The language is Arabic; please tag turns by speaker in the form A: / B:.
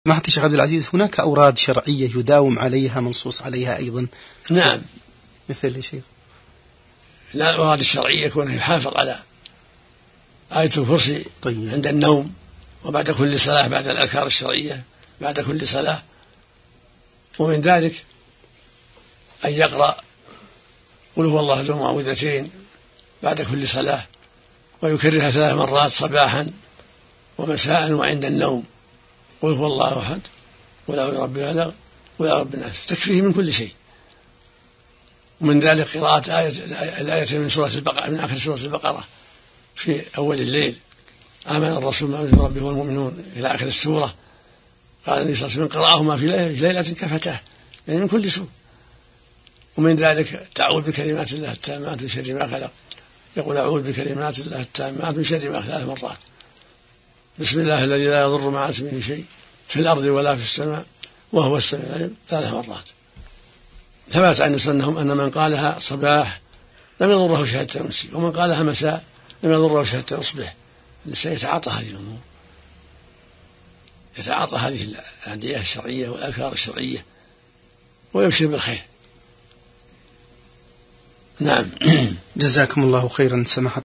A: سماحة الشيخ عبد العزيز، هناك أوراد شرعية يداوم عليها منصوص عليها أيضا؟
B: نعم.
A: مثل يا شيخ؟
B: لا، الأوراد الشرعية كونه يحافظ على آية الكرسي
A: طيب.
B: عند النوم، وبعد كل صلاة، بعد الأذكار الشرعية بعد كل صلاة. ومن ذلك أن يقرأ قل هو الله ذو معوذتين بعد كل صلاة، ويكررها 3 مرات صباحا ومساء وعند النوم. قل هو الله أحد، قل أعوذ برب الفلق، قل أعوذ برب الناس، تكفيه من كل شيء. ومن ذلك قراءة الآية من سورة البقرة، من آخر سورة البقرة في أول الليل، آمن الرسول بما أنزل من ربه والمؤمنون إلى آخر السورة. قال النبي صلى الله عليه وسلم قرأهما في ليلة كفتاه، يعني من كل سوء. ومن ذلك تعوذ بكلمات الله التامات من شر ما خلق، يقول أعوذ بكلمات الله التامات من شر ما خلق 3 مرات. بسم الله الذي لا يضر مع اسمه شيء في الأرض ولا في السماء وهو السميع العليم 3 مرات. ثبت عن سنهم أن من قالها صباح لم يضره شيء حتى يمسي، ومن قالها مساء لم يضره شيء حتى يصبح. الإنسان يتعاطى هذه الأمور، يتعاطى هذه الأدعية الشرعية والأذكار الشرعية ويبشر بالخير. نعم.
A: جزاكم الله خيرا سماحة